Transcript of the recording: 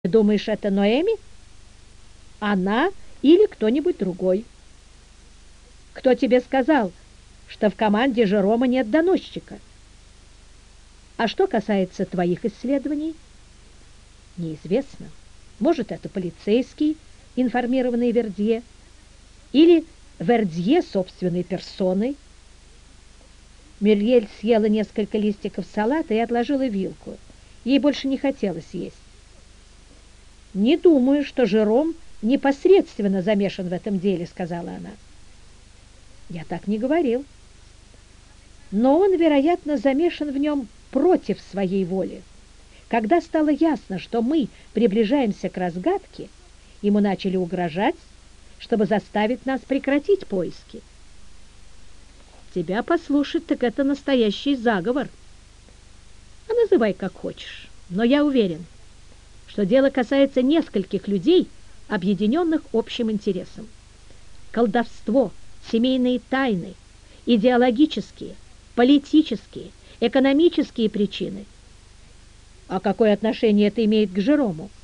Думаешь, это Ноэми? Она или кто-нибудь другой? Кто тебе сказал, что в команде Жерома нет доносчика? А что касается твоих исследований? Неизвестно. Может, это полицейский, информированный Вердье, или Вердье собственной персоной. Мюриель съела несколько листиков салата и отложила вилку. Ей больше не хотелось есть. «Не думаю, что Жером непосредственно замешан в этом деле», — сказала она. «Я так не говорил. Но он, вероятно, замешан в нем против своей воли. Когда стало ясно, что мы приближаемся к разгадке, ему начали угрожать, чтобы заставить нас прекратить поиски. Тебя послушать, так это настоящий заговор. А называй как хочешь, но я уверен, что дело касается нескольких людей, объединенных общим интересом. Колдовство, семейные тайны, идеологические, политические, экономические причины. А какое отношение это имеет к Жерому?